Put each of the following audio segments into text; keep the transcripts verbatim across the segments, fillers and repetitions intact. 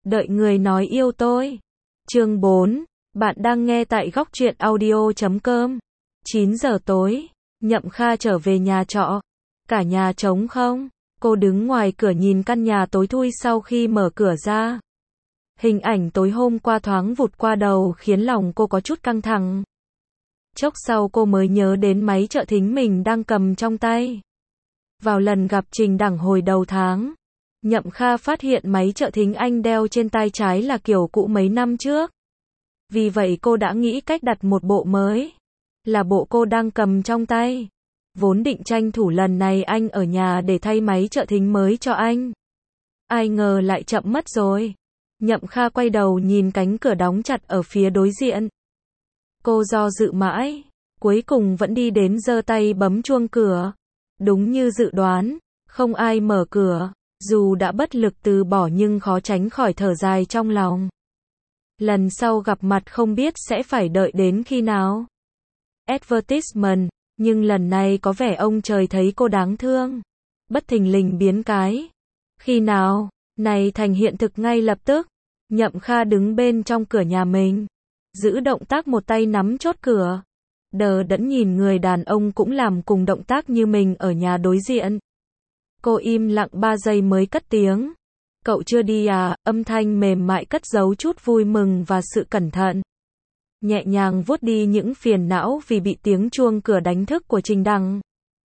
Đợi người nói yêu tôi. Chương bốn. Bạn đang nghe tại góc truyện audio chấm com. chín giờ tối, Nhậm Kha trở về nhà trọ. Cả nhà trống không? Cô đứng ngoài cửa nhìn căn nhà tối thui sau khi mở cửa ra. Hình ảnh tối hôm qua thoáng vụt qua đầu khiến lòng cô có chút căng thẳng. Chốc sau cô mới nhớ đến máy trợ thính mình đang cầm trong tay. Vào lần gặp Trình Đẳng hồi đầu tháng, Nhậm Kha phát hiện máy trợ thính anh đeo trên tay trái là kiểu cũ mấy năm trước. Vì vậy cô đã nghĩ cách đặt một bộ mới, là bộ cô đang cầm trong tay. Vốn định tranh thủ lần này anh ở nhà để thay máy trợ thính mới cho anh. Ai ngờ lại chậm mất rồi. Nhậm Kha quay đầu nhìn cánh cửa đóng chặt ở phía đối diện. Cô do dự mãi, cuối cùng vẫn đi đến giơ tay bấm chuông cửa. Đúng như dự đoán, không ai mở cửa. Dù đã bất lực từ bỏ nhưng khó tránh khỏi thở dài trong lòng. Lần sau gặp mặt không biết sẽ phải đợi đến khi nào. Advertisement, nhưng lần này có vẻ ông trời thấy cô đáng thương. Bất thình lình biến cái. Khi nào, này thành hiện thực ngay lập tức. Nhậm Kha đứng bên trong cửa nhà mình, giữ động tác một tay nắm chốt cửa. Đờ đẫn nhìn người đàn ông cũng làm cùng động tác như mình ở nhà đối diện. Cô im lặng ba giây mới cất tiếng. Cậu chưa đi à? Âm thanh mềm mại cất giấu chút vui mừng và sự cẩn thận. Nhẹ nhàng vuốt đi những phiền não vì bị tiếng chuông cửa đánh thức của Trình Đằng.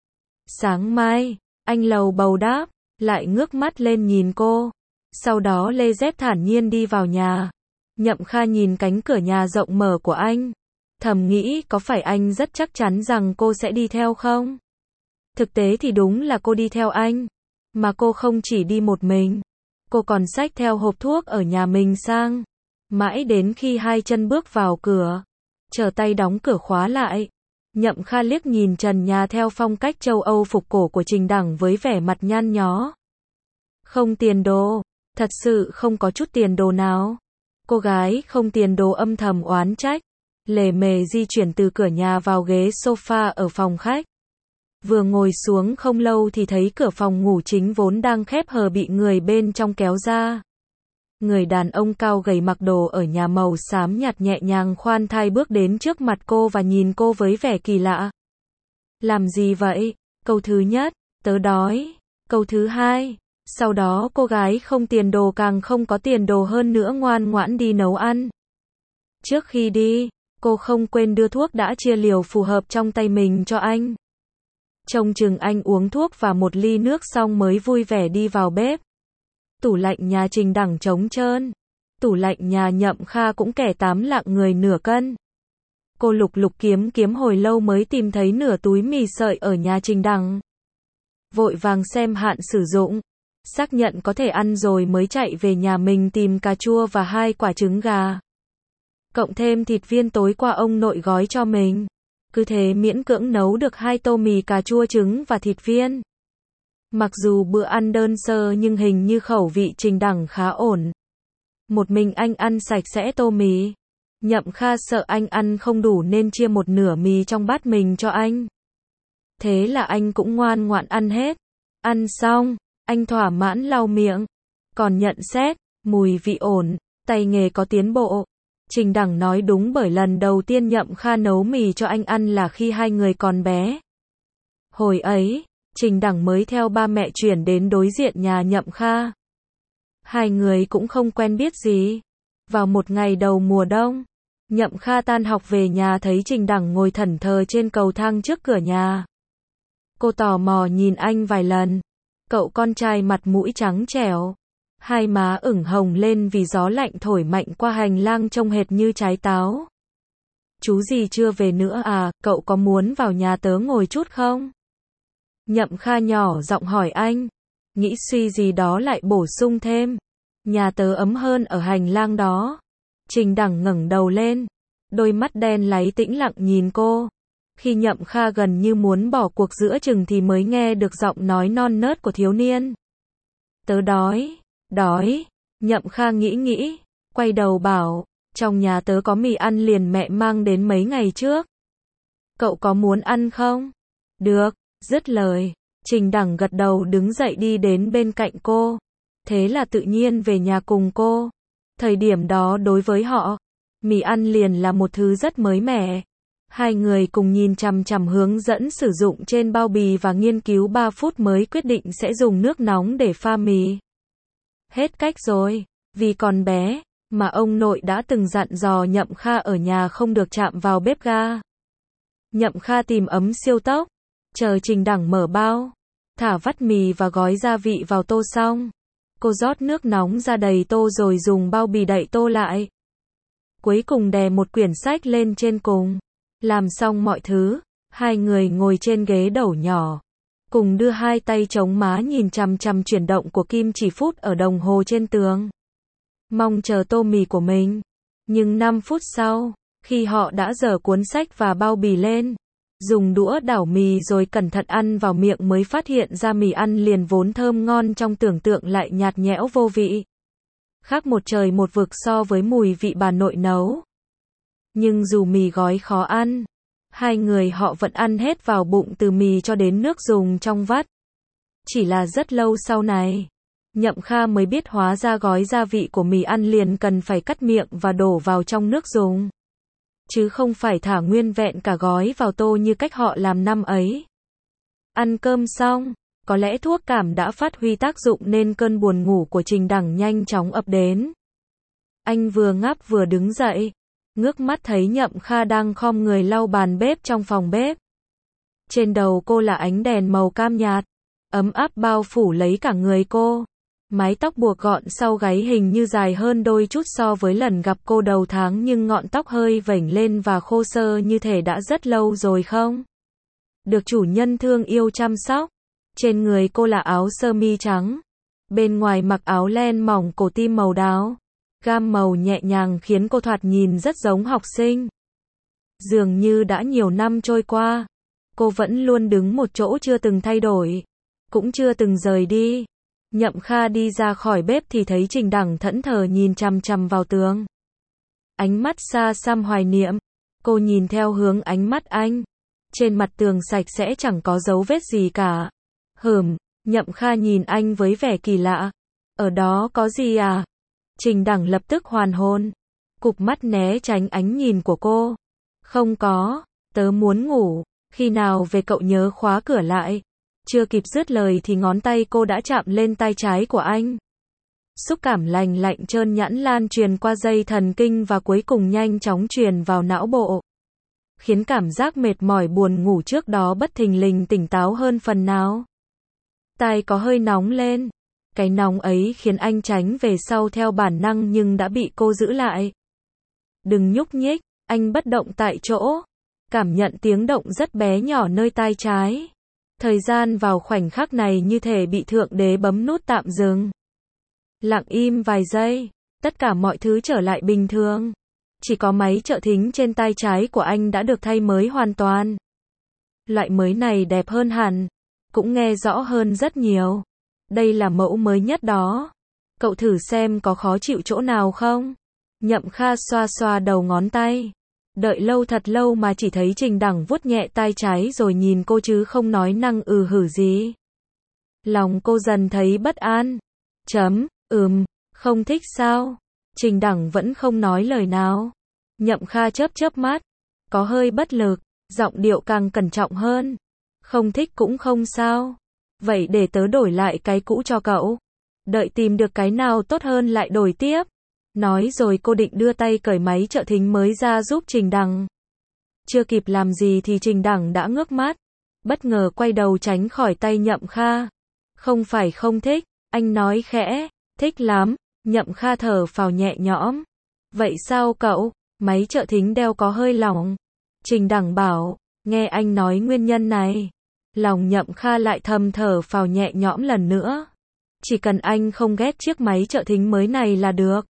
Sáng mai, anh lầu bầu đáp, lại ngước mắt lên nhìn cô. Sau đó lê dép thản nhiên đi vào nhà. Nhậm Kha nhìn cánh cửa nhà rộng mở của anh. Thầm nghĩ có phải anh rất chắc chắn rằng cô sẽ đi theo không? Thực tế thì đúng là cô đi theo anh. Mà cô không chỉ đi một mình. Cô còn xách theo hộp thuốc ở nhà mình sang. Mãi đến khi hai chân bước vào cửa, trở tay đóng cửa khóa lại. Nhậm Kha liếc nhìn trần nhà theo phong cách châu Âu phục cổ của Trình Đẳng với vẻ mặt nhăn nhó. Không tiền đồ. Thật sự không có chút tiền đồ nào. Cô gái không tiền đồ âm thầm oán trách. Lề mề di chuyển từ cửa nhà vào ghế sofa ở phòng khách. Vừa ngồi xuống không lâu thì thấy cửa phòng ngủ chính vốn đang khép hờ bị người bên trong kéo ra. Người đàn ông cao gầy mặc đồ ở nhà màu xám nhạt nhẹ nhàng khoan thai bước đến trước mặt cô và nhìn cô với vẻ kỳ lạ. Làm gì vậy? Câu thứ nhất, tớ đói. Câu thứ hai, sau đó cô gái không tiền đồ càng không có tiền đồ hơn nữa ngoan ngoãn đi nấu ăn. Trước khi đi, cô không quên đưa thuốc đã chia liều phù hợp trong tay mình cho anh. Trông chừng anh uống thuốc và một ly nước xong mới vui vẻ đi vào bếp. Tủ lạnh nhà Trình Đẳng trống trơn. Tủ lạnh nhà Nhậm Kha cũng kẻ tám lạng người nửa cân. Cô lục lục kiếm kiếm hồi lâu mới tìm thấy nửa túi mì sợi ở nhà Trình Đẳng. Vội vàng xem hạn sử dụng. Xác nhận có thể ăn rồi mới chạy về nhà mình tìm cà chua và hai quả trứng gà. Cộng thêm thịt viên tối qua ông nội gói cho mình. Cứ thế miễn cưỡng nấu được hai tô mì cà chua trứng và thịt viên. Mặc dù bữa ăn đơn sơ nhưng hình như khẩu vị Trình Đẳng khá ổn. Một mình anh ăn sạch sẽ tô mì. Nhậm Kha sợ anh ăn không đủ nên chia một nửa mì trong bát mình cho anh. Thế là anh cũng ngoan ngoãn ăn hết. Ăn xong, anh thỏa mãn lau miệng. Còn nhận xét, mùi vị ổn, tay nghề có tiến bộ. Trình Đẳng nói đúng bởi lần đầu tiên Nhậm Kha nấu mì cho anh ăn là khi hai người còn bé. Hồi ấy, Trình Đẳng mới theo ba mẹ chuyển đến đối diện nhà Nhậm Kha. Hai người cũng không quen biết gì. Vào một ngày đầu mùa đông, Nhậm Kha tan học về nhà thấy Trình Đẳng ngồi thẫn thờ trên cầu thang trước cửa nhà. Cô tò mò nhìn anh vài lần. Cậu con trai mặt mũi trắng trẻo. Hai má ửng hồng lên vì gió lạnh thổi mạnh qua hành lang trông hệt như trái táo. Chú gì chưa về nữa à, cậu có muốn vào nhà tớ ngồi chút không? Nhậm Kha nhỏ giọng hỏi anh. Nghĩ suy gì đó lại bổ sung thêm. Nhà tớ ấm hơn ở hành lang đó. Trình Đẳng ngẩng đầu lên. Đôi mắt đen láy tĩnh lặng nhìn cô. Khi Nhậm Kha gần như muốn bỏ cuộc giữa chừng thì mới nghe được giọng nói non nớt của thiếu niên. Tớ đói. Đói. Nhậm Kha nghĩ nghĩ. Quay đầu bảo. Trong nhà tớ có mì ăn liền mẹ mang đến mấy ngày trước. Cậu có muốn ăn không? Được. Dứt lời, Trình Đẳng gật đầu đứng dậy đi đến bên cạnh cô. Thế là tự nhiên về nhà cùng cô. Thời điểm đó đối với họ, mì ăn liền là một thứ rất mới mẻ. Hai người cùng nhìn chằm chằm hướng dẫn sử dụng trên bao bì và nghiên cứu ba phút mới quyết định sẽ dùng nước nóng để pha mì. Hết cách rồi, vì còn bé, mà ông nội đã từng dặn dò Nhậm Kha ở nhà không được chạm vào bếp ga. Nhậm Kha tìm ấm siêu tốc, chờ Trình Đẳng mở bao, thả vắt mì và gói gia vị vào tô xong. Cô rót nước nóng ra đầy tô rồi dùng bao bì đậy tô lại. Cuối cùng đè một quyển sách lên trên cùng. Làm xong mọi thứ, hai người ngồi trên ghế đầu nhỏ, cùng đưa hai tay chống má nhìn chằm chằm chuyển động của kim chỉ phút ở đồng hồ trên tường. Mong chờ tô mì của mình. Nhưng năm phút sau, khi họ đã dở cuốn sách và bao bì lên, dùng đũa đảo mì rồi cẩn thận ăn vào miệng mới phát hiện ra mì ăn liền vốn thơm ngon trong tưởng tượng lại nhạt nhẽo vô vị. Khác một trời một vực so với mùi vị bà nội nấu. Nhưng dù mì gói khó ăn, hai người họ vẫn ăn hết vào bụng từ mì cho đến nước dùng trong vắt. Chỉ là rất lâu sau này, Nhậm Kha mới biết hóa ra gói gia vị của mì ăn liền cần phải cắt miệng và đổ vào trong nước dùng. Chứ không phải thả nguyên vẹn cả gói vào tô như cách họ làm năm ấy. Ăn cơm xong, có lẽ thuốc cảm đã phát huy tác dụng nên cơn buồn ngủ của Trình Đẳng nhanh chóng ập đến. Anh vừa ngáp vừa đứng dậy, ngước mắt thấy Nhậm Kha đang khom người lau bàn bếp trong phòng bếp. Trên đầu cô là ánh đèn màu cam nhạt, ấm áp bao phủ lấy cả người cô. Mái tóc buộc gọn sau gáy hình như dài hơn đôi chút so với lần gặp cô đầu tháng nhưng ngọn tóc hơi vểnh lên và khô xơ như thể đã rất lâu rồi không? Được chủ nhân thương yêu chăm sóc. Trên người cô là áo sơ mi trắng. Bên ngoài mặc áo len mỏng cổ tim màu đáo. Gam màu nhẹ nhàng khiến cô thoạt nhìn rất giống học sinh. Dường như đã nhiều năm trôi qua, cô vẫn luôn đứng một chỗ chưa từng thay đổi, cũng chưa từng rời đi. Nhậm Kha đi ra khỏi bếp thì thấy Trình Đẳng thẫn thờ nhìn chằm chằm vào tường. Ánh mắt xa xăm hoài niệm. Cô nhìn theo hướng ánh mắt anh. Trên mặt tường sạch sẽ chẳng có dấu vết gì cả. Hừm, Nhậm Kha nhìn anh với vẻ kỳ lạ. Ở đó có gì à? Trình Đẳng lập tức hoàn hồn. Cụp mắt né tránh ánh nhìn của cô. Không có, tớ muốn ngủ. Khi nào về cậu nhớ khóa cửa lại. Chưa kịp dứt lời thì ngón tay cô đã chạm lên tay trái của anh. Xúc cảm lành lạnh trơn nhẵn lan truyền qua dây thần kinh và cuối cùng nhanh chóng truyền vào não bộ. Khiến cảm giác mệt mỏi buồn ngủ trước đó bất thình lình tỉnh táo hơn phần nào. Tai có hơi nóng lên. Cái nóng ấy khiến anh tránh về sau theo bản năng nhưng đã bị cô giữ lại. Đừng nhúc nhích, anh bất động tại chỗ. Cảm nhận tiếng động rất bé nhỏ nơi tai trái. Thời gian vào khoảnh khắc này như thể bị thượng đế bấm nút tạm dừng. Lặng im vài giây, tất cả mọi thứ trở lại bình thường. Chỉ có máy trợ thính trên tai trái của anh đã được thay mới hoàn toàn. Loại mới này đẹp hơn hẳn, cũng nghe rõ hơn rất nhiều. Đây là mẫu mới nhất đó. Cậu thử xem có khó chịu chỗ nào không? Nhậm Kha xoa xoa đầu ngón tay. Đợi lâu thật lâu mà chỉ thấy Trình Đẳng vuốt nhẹ tai trái rồi nhìn cô chứ không nói năng ừ hử gì. Lòng cô dần thấy bất an. Chấm, ừm, không thích sao? Trình Đẳng vẫn không nói lời nào. Nhậm Kha chớp chớp mắt. Có hơi bất lực, giọng điệu càng cẩn trọng hơn. Không thích cũng không sao. Vậy để tớ đổi lại cái cũ cho cậu. Đợi tìm được cái nào tốt hơn lại đổi tiếp. Nói rồi cô định đưa tay cởi máy trợ thính mới ra giúp Trình Đẳng. Chưa kịp làm gì thì Trình Đẳng đã ngước mắt. Bất ngờ quay đầu tránh khỏi tay Nhậm Kha. Không phải không thích, anh nói khẽ. Thích lắm. Nhậm Kha thở phào nhẹ nhõm. Vậy sao cậu? Máy trợ thính đeo có hơi lỏng. Trình Đẳng bảo. Nghe anh nói nguyên nhân này. Lòng Nhậm Kha lại thầm thở phào nhẹ nhõm lần nữa. Chỉ cần anh không ghét chiếc máy trợ thính mới này là được.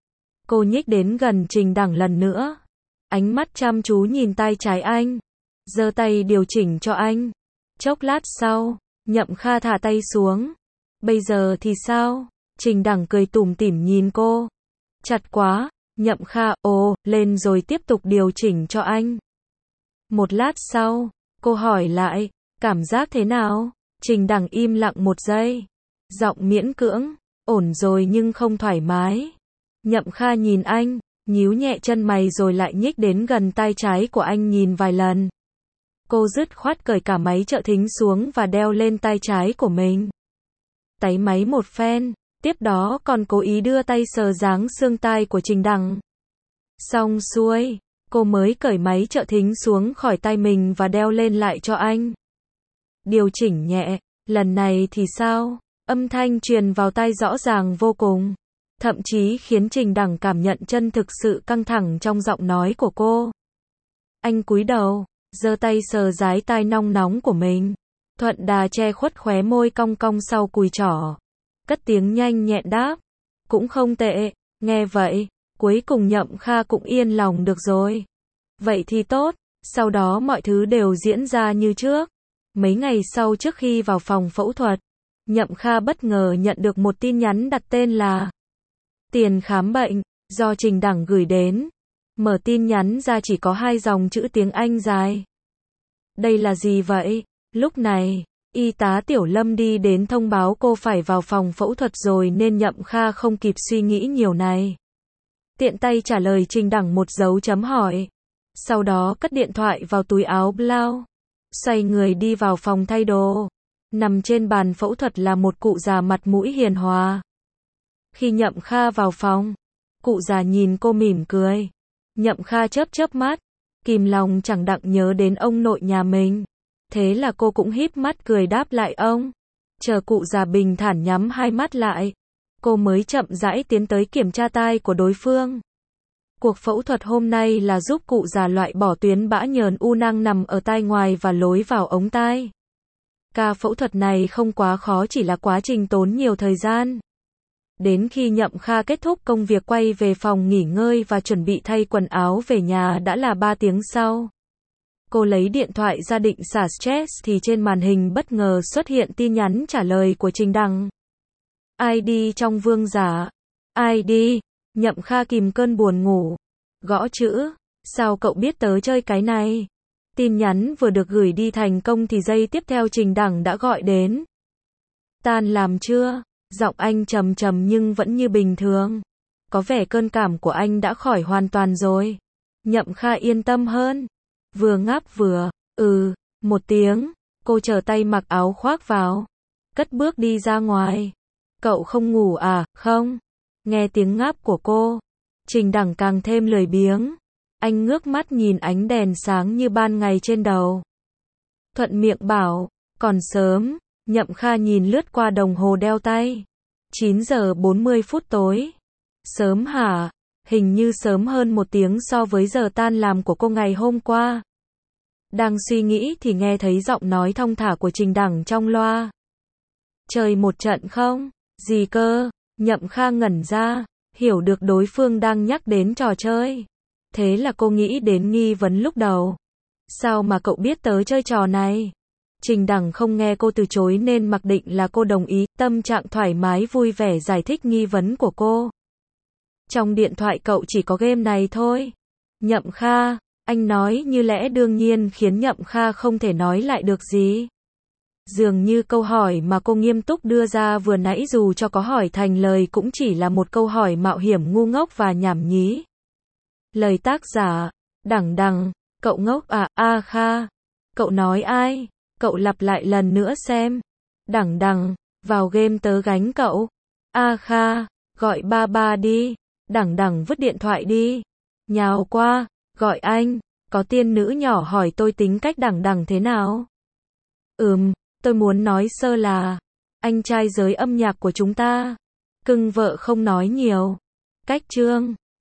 Cô nhích đến gần Trình Đẳng lần nữa. Ánh mắt chăm chú nhìn tay trái anh. Giơ tay điều chỉnh cho anh. Chốc lát sau, Nhậm Kha thả tay xuống. Bây giờ thì sao? Trình Đẳng cười tủm tỉm nhìn cô. Chặt quá. Nhậm Kha ồ lên rồi tiếp tục điều chỉnh cho anh. Một lát sau, cô hỏi lại. Cảm giác thế nào? Trình Đẳng im lặng một giây. Giọng miễn cưỡng. Ổn rồi nhưng không thoải mái. Nhậm Kha nhìn anh, nhíu nhẹ chân mày rồi lại nhích đến gần tai trái của anh nhìn vài lần. Cô dứt khoát cởi cả máy trợ thính xuống và đeo lên tai trái của mình. Táy máy một phen, tiếp đó còn cố ý đưa tay sờ dáng xương tai của Trình Đằng. Xong xuôi, cô mới cởi máy trợ thính xuống khỏi tai mình và đeo lên lại cho anh. Điều chỉnh nhẹ, lần này thì sao? Âm thanh truyền vào tai rõ ràng vô cùng, thậm chí khiến Trình Đằng cảm nhận chân thực sự căng thẳng trong giọng nói của cô. Anh cúi đầu, giơ tay sờ dái tai nong nóng của mình, thuận đà che khuất khóe môi cong cong sau cùi trỏ. Cất tiếng nhanh nhẹn đáp, cũng không tệ. Nghe vậy, cuối cùng Nhậm Kha cũng yên lòng được rồi. Vậy thì tốt, sau đó mọi thứ đều diễn ra như trước. Mấy ngày sau trước khi vào phòng phẫu thuật, Nhậm Kha bất ngờ nhận được một tin nhắn đặt tên là tiền khám bệnh, do Trình Đằng gửi đến. Mở tin nhắn ra chỉ có hai dòng chữ tiếng Anh dài. Đây là gì vậy? Lúc này, y tá Tiểu Lâm đi đến thông báo cô phải vào phòng phẫu thuật rồi nên Nhậm Kha không kịp suy nghĩ nhiều này. Tiện tay trả lời Trình Đằng một dấu chấm hỏi. Sau đó cất điện thoại vào túi áo blau, xoay người đi vào phòng thay đồ. Nằm trên bàn phẫu thuật là một cụ già mặt mũi hiền hòa. Khi Nhậm Kha vào phòng, cụ già nhìn cô mỉm cười. Nhậm Kha chớp chớp mắt, kìm lòng chẳng đặng nhớ đến ông nội nhà mình. Thế là cô cũng híp mắt cười đáp lại ông. Chờ cụ già bình thản nhắm hai mắt lại, cô mới chậm rãi tiến tới kiểm tra tai của đối phương. Cuộc phẫu thuật hôm nay là giúp cụ già loại bỏ tuyến bã nhờn u nang nằm ở tai ngoài và lối vào ống tai. Ca phẫu thuật này không quá khó, chỉ là quá trình tốn nhiều thời gian. Đến khi Nhậm Kha kết thúc công việc quay về phòng nghỉ ngơi và chuẩn bị thay quần áo về nhà đã là ba tiếng sau. Cô lấy điện thoại ra định xả stress thì trên màn hình bất ngờ xuất hiện tin nhắn trả lời của Trình Đằng. i đê trong vương giả. i đê. Nhậm Kha kìm cơn buồn ngủ. Gõ chữ. Sao cậu biết tớ chơi cái này? Tin nhắn vừa được gửi đi thành công thì giây tiếp theo Trình Đằng đã gọi đến. Tan làm chưa? Giọng anh trầm trầm nhưng vẫn như bình thường. Có vẻ cơn cảm của anh đã khỏi hoàn toàn rồi. Nhậm Kha yên tâm hơn. Vừa ngáp vừa, ừ, một tiếng. Cô trở tay mặc áo khoác vào, cất bước đi ra ngoài. Cậu không ngủ à? Không. Nghe tiếng ngáp của cô, Trình Đằng càng thêm lười biếng. Anh ngước mắt nhìn ánh đèn sáng như ban ngày trên đầu. Thuận miệng bảo, còn sớm. Nhậm Kha nhìn lướt qua đồng hồ đeo tay. chín giờ bốn mươi phút tối. Sớm hả? Hình như sớm hơn một tiếng so với giờ tan làm của cô ngày hôm qua. Đang suy nghĩ thì nghe thấy giọng nói thong thả của Trình Đằng trong loa. Chơi một trận không? Gì cơ? Nhậm Kha ngẩn ra, hiểu được đối phương đang nhắc đến trò chơi. Thế là cô nghĩ đến nghi vấn lúc đầu. Sao mà cậu biết tớ chơi trò này? Trình Đằng không nghe cô từ chối nên mặc định là cô đồng ý, tâm trạng thoải mái vui vẻ giải thích nghi vấn của cô. Trong điện thoại cậu chỉ có game này thôi. Nhậm Kha, anh nói như lẽ đương nhiên khiến Nhậm Kha không thể nói lại được gì. Dường như câu hỏi mà cô nghiêm túc đưa ra vừa nãy dù cho có hỏi thành lời cũng chỉ là một câu hỏi mạo hiểm ngu ngốc và nhảm nhí. Lời tác giả, Đằng Đằng, cậu ngốc à, A Kha. Cậu nói ai? Cậu lặp lại lần nữa xem. Đằng Đằng, vào game tớ gánh cậu. A Kha, gọi ba ba đi. Đằng Đằng vứt điện thoại đi. Nhào qua, gọi anh. Có tiên nữ nhỏ hỏi tôi tính cách Đằng Đằng thế nào? Ừm, tôi muốn nói sơ là anh trai giới âm nhạc của chúng ta. Cưng vợ không nói nhiều. Cách chương